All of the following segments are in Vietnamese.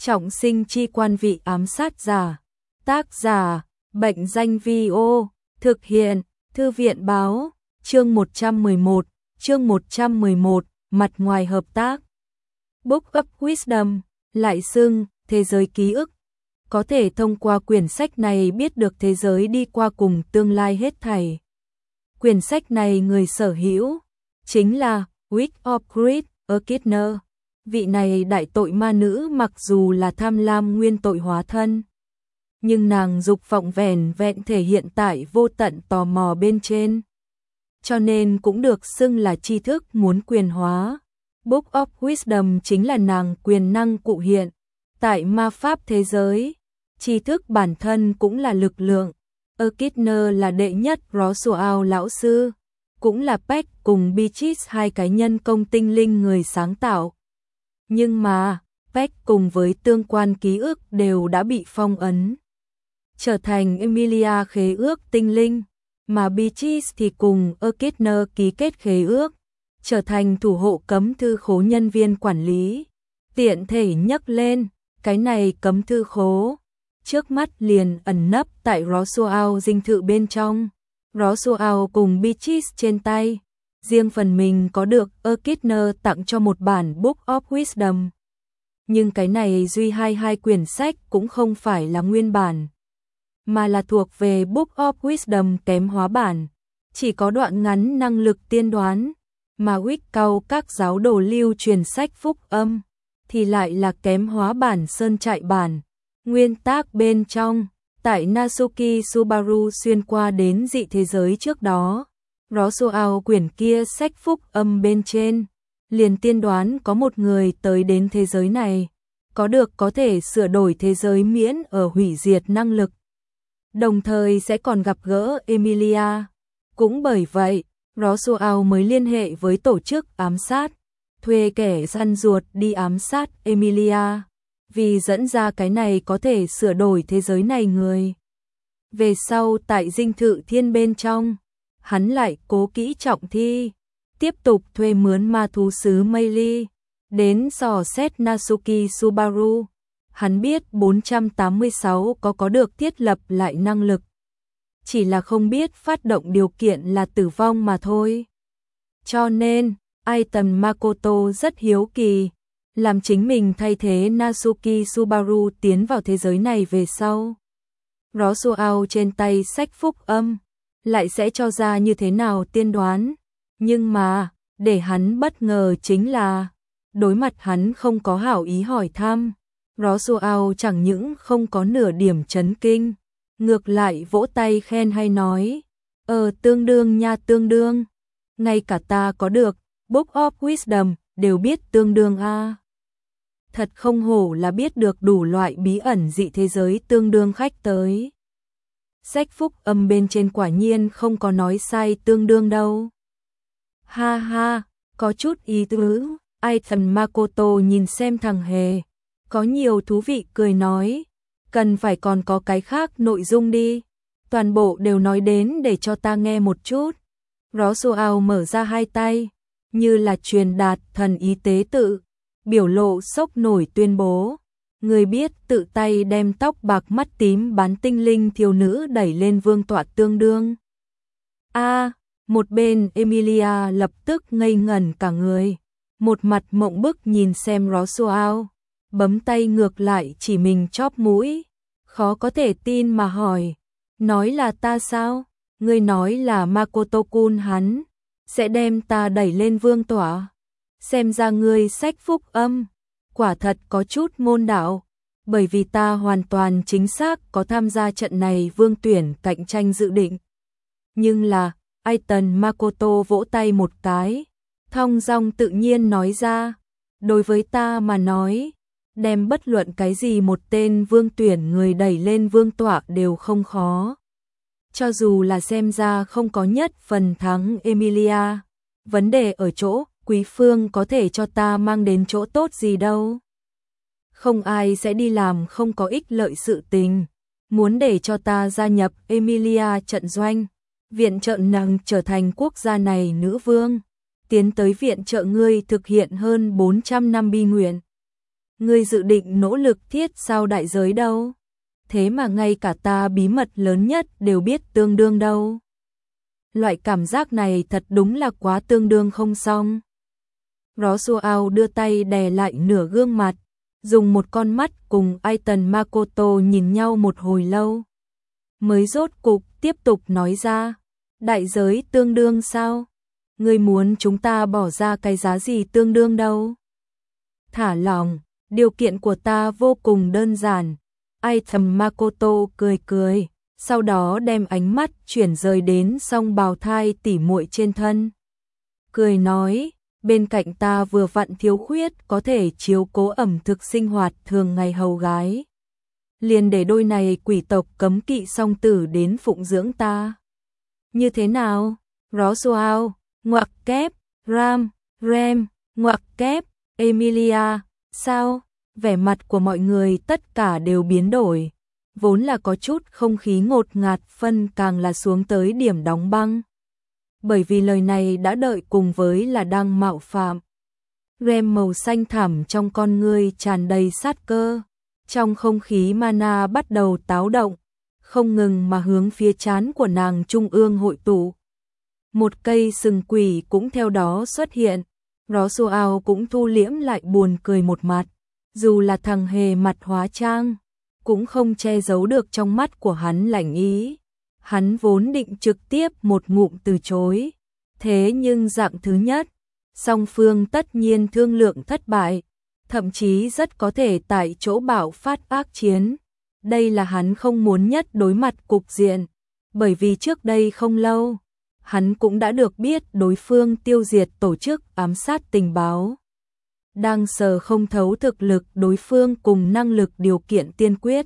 Trọng sinh chi quan vị ám sát giả. Tác giả, Bệnh danh Vi-ô, thực hiện, Thư viện báo, chương 111, mặt ngoài hợp tác. Book of Wisdom, lại xưng, thế giới ký ức. Có thể thông qua quyển sách này biết được thế giới đi qua cùng tương lai hết thảy. Quyển sách này người sở hữu chính là Witch of Greed Echidna. Vị này đại tội ma nữ mặc dù là tham lam nguyên tội hóa thân, nhưng nàng dục vọng vẻn vẹn thể hiện tại vô tận tò mò bên trên, cho nên cũng được xưng là tri thức muốn quyền hóa. Book of Wisdom chính là nàng quyền năng cụ hiện tại ma pháp thế giới. Tri thức bản thân cũng là lực lượng. Echidna là đệ nhất Roswell lão sư, cũng là Peck cùng Beatrice hai cái nhân công tinh linh người sáng tạo. Nhưng mà, Peck cùng với tương quan ký ức đều đã bị phong ấn, trở thành Emilia khế ước tinh linh, mà Beatrice thì cùng Echidna ký kết khế ước, trở thành thủ hộ cấm thư khố nhân viên quản lý. Tiện thể nhắc lên, cái này cấm thư khố trước mắt liền ẩn nấp tại Roswell dinh thự bên trong. Roswell cùng Beatrice trên tay, riêng phần mình có được Echidna tặng cho một bản Book of Wisdom. Nhưng cái này duy hai quyển sách cũng không phải là nguyên bản, mà là thuộc về Book of Wisdom kém hóa bản, chỉ có đoạn ngắn năng lực tiên đoán, mà Wicca các giáo đồ lưu truyền sách phúc âm thì lại là kém hóa bản sơn trại bản. Nguyên tác bên trong, tại Natsuki Subaru xuyên qua đến dị thế giới trước đó, Roswell quyển kia sách phúc âm bên trên, liền tiên đoán có một người tới đến thế giới này, có thể sửa đổi thế giới miễn ở hủy diệt năng lực, đồng thời sẽ còn gặp gỡ Emilia. Cũng bởi vậy, Roswell mới liên hệ với tổ chức ám sát, thuê kẻ săn ruột đi ám sát Emilia, vì dẫn ra cái này có thể sửa đổi thế giới này người. Về sau tại dinh thự thiên bên trong, hắn lại cố kỹ trọng thi, tiếp tục thuê mướn ma thú sứ Meili, đến dò xét Natsuki Subaru. Hắn biết 486 có được thiết lập lại năng lực, chỉ là không biết phát động điều kiện là tử vong mà thôi. Cho nên, Aiton Makoto rất hiếu kỳ, làm chính mình thay thế Natsuki Subaru tiến vào thế giới này về sau. Roswell trên tay sách phúc âm, lại sẽ cho ra như thế nào tiên đoán. Nhưng mà, để hắn bất ngờ chính là, đối mặt hắn không có hảo ý hỏi thăm, Roswell chẳng những không có nửa điểm chấn kinh, ngược lại vỗ tay khen hay nói, tương đương nha tương đương, ngay cả ta có được Book of Wisdom đều biết tương đương a. Thật không hổ là biết được đủ loại bí ẩn dị thế giới tương đương khách tới. Sách phúc âm bên trên quả nhiên không có nói sai tương đương đâu. Ha ha, có chút ý tứ. Aiton Makoto nhìn xem thằng hề, có nhiều thú vị cười nói, cần phải còn có cái khác nội dung đi, toàn bộ đều nói đến để cho ta nghe một chút. Roswell mở ra hai tay, như là truyền đạt thần ý tế tự, biểu lộ sốc nổi tuyên bố, người biết tự tay đem tóc bạc mắt tím bán tinh linh thiếu nữ đẩy lên vương tọa tương đương. Một bên Emilia lập tức ngây ngẩn cả người, một mặt mộng bức nhìn xem Roswell, bấm tay ngược lại chỉ mình chóp mũi, khó có thể tin mà hỏi, nói là ta sao? Ngươi nói là Makoto-kun hắn sẽ đem ta đẩy lên vương tọa. Xem ra ngươi sách phúc âm, quả thật có chút môn đạo, bởi vì ta hoàn toàn chính xác có tham gia trận này vương tuyển cạnh tranh dự định. Nhưng là, Aiton Makoto vỗ tay một cái, thong dong tự nhiên nói ra, đối với ta mà nói, đem bất luận cái gì một tên vương tuyển người đẩy lên vương tọa đều không khó. Cho dù là xem ra không có nhất phần thắng Emilia, vấn đề ở chỗ, quý phương có thể cho ta mang đến chỗ tốt gì đâu. Không ai sẽ đi làm không có ích lợi sự tình, muốn để cho ta gia nhập Emilia trận doanh, viện trợ nàng trở thành quốc gia này nữ vương, tiến tới viện trợ ngươi thực hiện hơn 400 năm bi nguyện. ngươi dự định nỗ lực thiết sao đại giới đâu? Thế mà ngay cả ta bí mật lớn nhất đều biết tương đương đâu. Loại cảm giác này thật đúng là quá tương đương không xong. Roswell đưa tay đè lại nửa gương mặt, dùng một con mắt cùng Aiton Makoto nhìn nhau một hồi lâu. Mới rốt cục tiếp tục nói ra, đại giới tương đương sao? Ngươi muốn chúng ta bỏ ra cái giá gì tương đương đâu? Thả lỏng, điều kiện của ta vô cùng đơn giản. Aiton Makoto cười cười, sau đó đem ánh mắt chuyển rời đến song bào thai tỉ muội trên thân. Cười nói, bên cạnh ta vừa vặn thiếu khuyết có thể chiếu cố ẩm thực sinh hoạt thường ngày hầu gái. Liền để đôi này quỷ tộc cấm kỵ song tử đến phụng dưỡng ta. Như thế nào? Roswell, ngoặc kép, Rem, ngoặc kép, Emilia, sao? Vẻ mặt của mọi người tất cả đều biến đổi. Vốn là có chút không khí ngột ngạt phân càng là xuống tới điểm đóng băng. Bởi vì lời này đã đợi cùng với là đang mạo phạm. Rem màu xanh thẳm trong con ngươi tràn đầy sát cơ. Trong không khí mana bắt đầu táo động, không ngừng mà hướng phía trán của nàng trung ương hội tụ. Một cây sừng quỷ cũng theo đó xuất hiện. Roswell cũng thu liễm lại buồn cười một mặt. Dù là thằng hề mặt hóa trang, cũng không che giấu được trong mắt của hắn lạnh ý. Hắn vốn định trực tiếp một ngụm từ chối. Thế nhưng dạng thứ nhất, song phương tất nhiên thương lượng thất bại, thậm chí rất có thể tại chỗ bạo phát ác chiến. Đây là hắn không muốn nhất đối mặt cục diện, bởi vì trước đây không lâu, hắn cũng đã được biết đối phương tiêu diệt tổ chức ám sát tình báo. Đang sờ không thấu thực lực đối phương cùng năng lực điều kiện tiên quyết.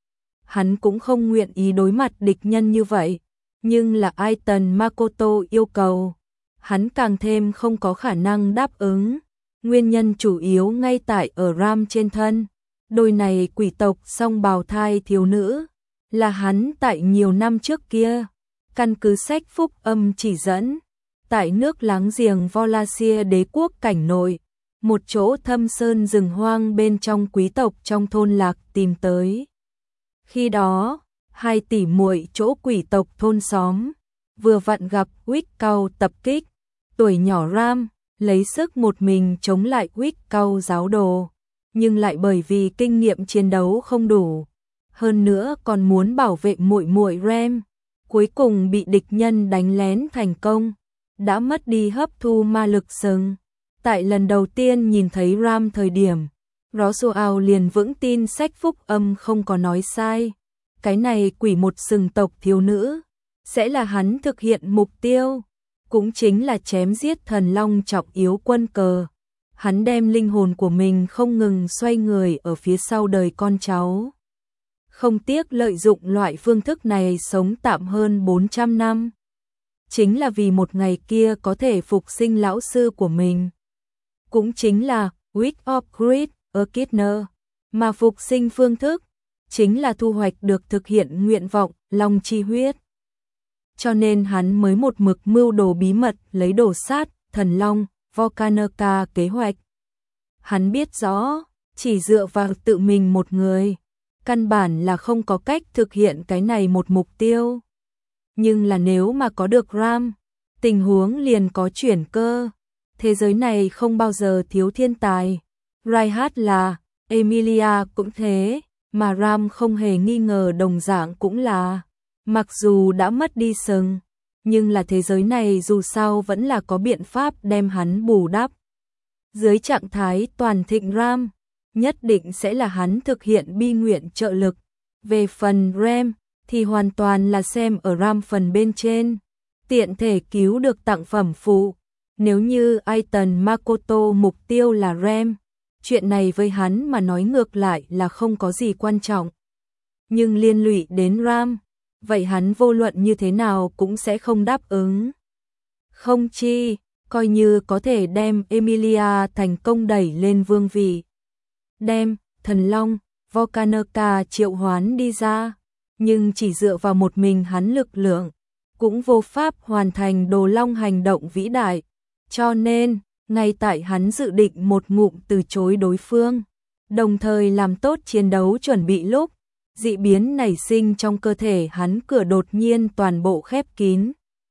Hắn cũng không nguyện ý đối mặt địch nhân như vậy, nhưng là Aiton Makoto yêu cầu, hắn càng thêm không có khả năng đáp ứng. Nguyên nhân chủ yếu ngay tại ở Ram trên thân. Đôi này quỷ tộc song bào thai thiếu nữ, là hắn tại nhiều năm trước kia, căn cứ sách phúc âm chỉ dẫn, tại nước láng giềng Volashia đế quốc cảnh nội, một chỗ thâm sơn rừng hoang bên trong quý tộc trong thôn lạc tìm tới. Khi đó, hai tỷ muội chỗ quỷ tộc thôn xóm, vừa vặn gặp Wickau tập kích, tuổi nhỏ Ram lấy sức một mình chống lại Wickau giáo đồ, nhưng lại bởi vì kinh nghiệm chiến đấu không đủ, hơn nữa còn muốn bảo vệ muội muội Rem, cuối cùng bị địch nhân đánh lén thành công, đã mất đi hấp thu ma lực sừng. Tại lần đầu tiên nhìn thấy Ram thời điểm, Roswell liền vững tin sách phúc âm không có nói sai. Cái này quỷ một sừng tộc thiếu nữ, sẽ là hắn thực hiện mục tiêu, cũng chính là chém giết thần long trọng yếu quân cờ. Hắn đem linh hồn của mình không ngừng xoay người ở phía sau đời con cháu. Không tiếc lợi dụng loại phương thức này sống tạm hơn 400 năm. Chính là vì một ngày kia có thể phục sinh lão sư của mình. Cũng chính là Witch of Great Echidna, mà phục sinh phương thức chính là thu hoạch được thực hiện nguyện vọng long chi huyết. Cho nên hắn mới một mực mưu đồ bí mật lấy đổ sát thần long Volcanica kế hoạch. Hắn biết rõ, chỉ dựa vào tự mình một người, căn bản là không có cách thực hiện cái này một mục tiêu. Nhưng là nếu mà có được Ram, tình huống liền có chuyển cơ. Thế giới này không bao giờ thiếu thiên tài. Reinhardt là, Emilia cũng thế, mà Ram không hề nghi ngờ đồng dạng cũng là. Mặc dù đã mất đi sừng, nhưng là thế giới này dù sao vẫn là có biện pháp đem hắn bù đắp. Dưới trạng thái toàn thịnh Ram, nhất định sẽ là hắn thực hiện bi nguyện trợ lực. Về phần Rem, thì hoàn toàn là xem ở Ram phần bên trên, tiện thể cứu được tặng phẩm phụ. Nếu như Aiton Makoto mục tiêu là Rem, chuyện này với hắn mà nói ngược lại là không có gì quan trọng. Nhưng liên lụy đến Ram, vậy hắn vô luận như thế nào cũng sẽ không đáp ứng. Không chi, coi như có thể đem Emilia thành công đẩy lên vương vị. Đem thần long Volcanica triệu hoán đi ra, nhưng chỉ dựa vào một mình hắn lực lượng, cũng vô pháp hoàn thành đồ long hành động vĩ đại. Cho nên, ngay tại hắn dự định một ngụm từ chối đối phương, đồng thời làm tốt chiến đấu chuẩn bị lúc dị biến nảy sinh trong cơ thể hắn cửa đột nhiên toàn bộ khép kín,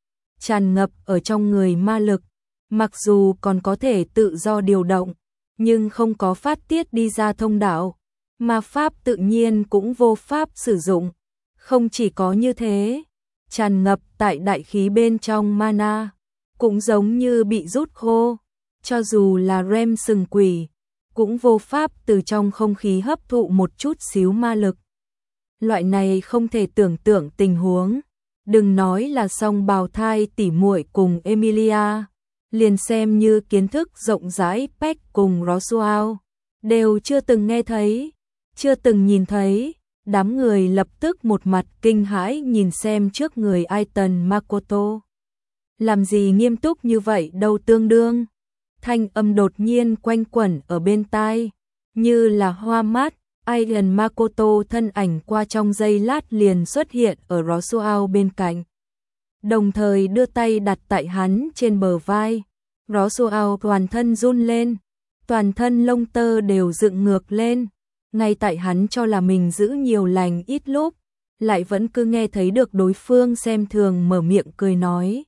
tràn ngập ở trong người ma lực, mặc dù còn có thể tự do điều động, nhưng không có phát tiết đi ra thông đạo, ma pháp tự nhiên cũng vô pháp sử dụng. Không chỉ có như thế, tràn ngập tại đại khí bên trong mana, cũng giống như bị rút khô, cho dù là rem sừng quỷ, cũng vô pháp từ trong không khí hấp thụ một chút xíu ma lực. Loại này không thể tưởng tượng tình huống, đừng nói là song bào thai tỉ muội cùng Emilia, liền xem như kiến thức rộng rãi Peck cùng Roswell, đều chưa từng nghe thấy, chưa từng nhìn thấy. Đám người lập tức một mặt kinh hãi nhìn xem trước người Aiton Makoto. Làm gì nghiêm túc như vậy đâu, tương đương. Thanh âm đột nhiên quanh quẩn ở bên tai, như là hoa mát. Aiton Makoto thân ảnh qua trong giây lát liền xuất hiện ở Roswell bên cạnh, đồng thời đưa tay đặt tại hắn trên bờ vai. Roswell toàn thân run lên, toàn thân lông tơ đều dựng ngược lên. Ngay tại hắn cho là mình giữ nhiều lành ít lúc, lại vẫn cứ nghe thấy được đối phương xem thường mở miệng cười nói.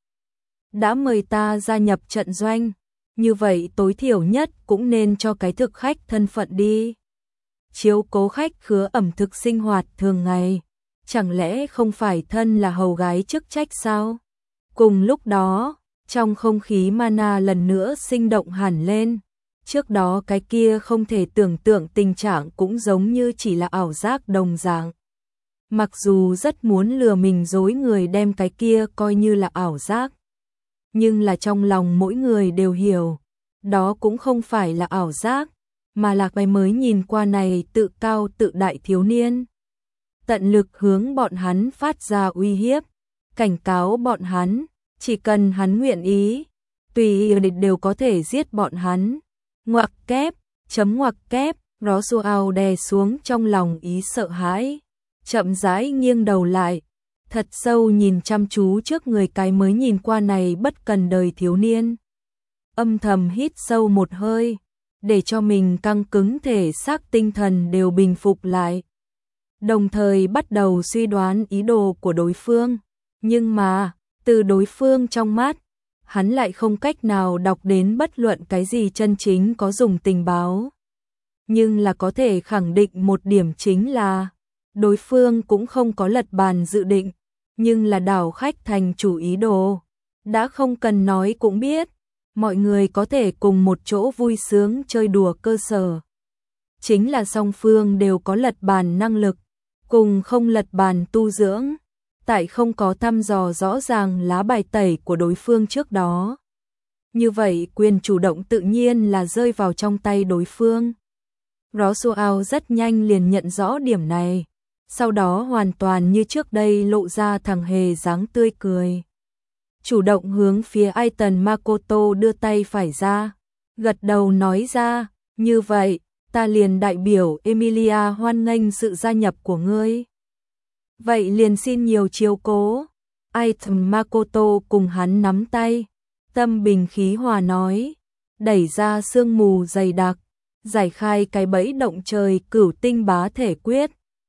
Đã mời ta gia nhập trận doanh, như vậy tối thiểu nhất cũng nên cho cái thực khách thân phận đi. Chiếu cố khách khứa ẩm thực sinh hoạt thường ngày, chẳng lẽ không phải thân là hầu gái chức trách sao? Cùng lúc đó, trong không khí mana lần nữa sinh động hẳn lên. Trước đó cái kia không thể tưởng tượng tình trạng cũng giống như chỉ là ảo giác đồng dạng. Mặc dù rất muốn lừa mình dối người đem cái kia coi như là ảo giác, nhưng là trong lòng mỗi người đều hiểu, đó cũng không phải là ảo giác, mà là cái mới nhìn qua này tự cao tự đại thiếu niên. Tận lực hướng bọn hắn phát ra uy hiếp, cảnh cáo bọn hắn, chỉ cần hắn nguyện ý, tùy địch đều có thể giết bọn hắn. Ngoặc kép, chấm ngoặc kép, Roswell đè xuống trong lòng ý sợ hãi, chậm rãi nghiêng đầu lại, thật sâu nhìn chăm chú trước người cái mới nhìn qua này bất cần đời thiếu niên. Âm thầm hít sâu một hơi, để cho mình căng cứng thể xác tinh thần đều bình phục lại. Đồng thời bắt đầu suy đoán ý đồ của đối phương, nhưng mà, từ đối phương trong mắt, hắn lại không cách nào đọc đến bất luận cái gì chân chính có dùng tình báo. Nhưng là có thể khẳng định một điểm chính là, đối phương cũng không có lật bàn dự định, nhưng là đảo khách thành chủ ý đồ. Đã không cần nói cũng biết, mọi người có thể cùng một chỗ vui sướng chơi đùa cơ sở. Chính là song phương đều có lật bàn năng lực, cùng không lật bàn tu dưỡng. Tại không có thăm dò rõ ràng lá bài tẩy của đối phương trước đó. Như vậy quyền chủ động tự nhiên là rơi vào trong tay đối phương. Roswell rất nhanh liền nhận rõ điểm này, sau đó hoàn toàn như trước đây lộ ra thằng hề dáng tươi cười. Chủ động hướng phía Aiton Makoto đưa tay phải ra, gật đầu nói ra, như vậy, ta liền đại biểu Emilia hoan nghênh sự gia nhập của ngươi. Vậy liền xin nhiều chiếu cố. Aiton Makoto cùng hắn nắm tay, tâm bình khí hòa nói, đẩy ra sương mù dày đặc, giải khai cái bẫy động trời cửu tinh bá thể quyết.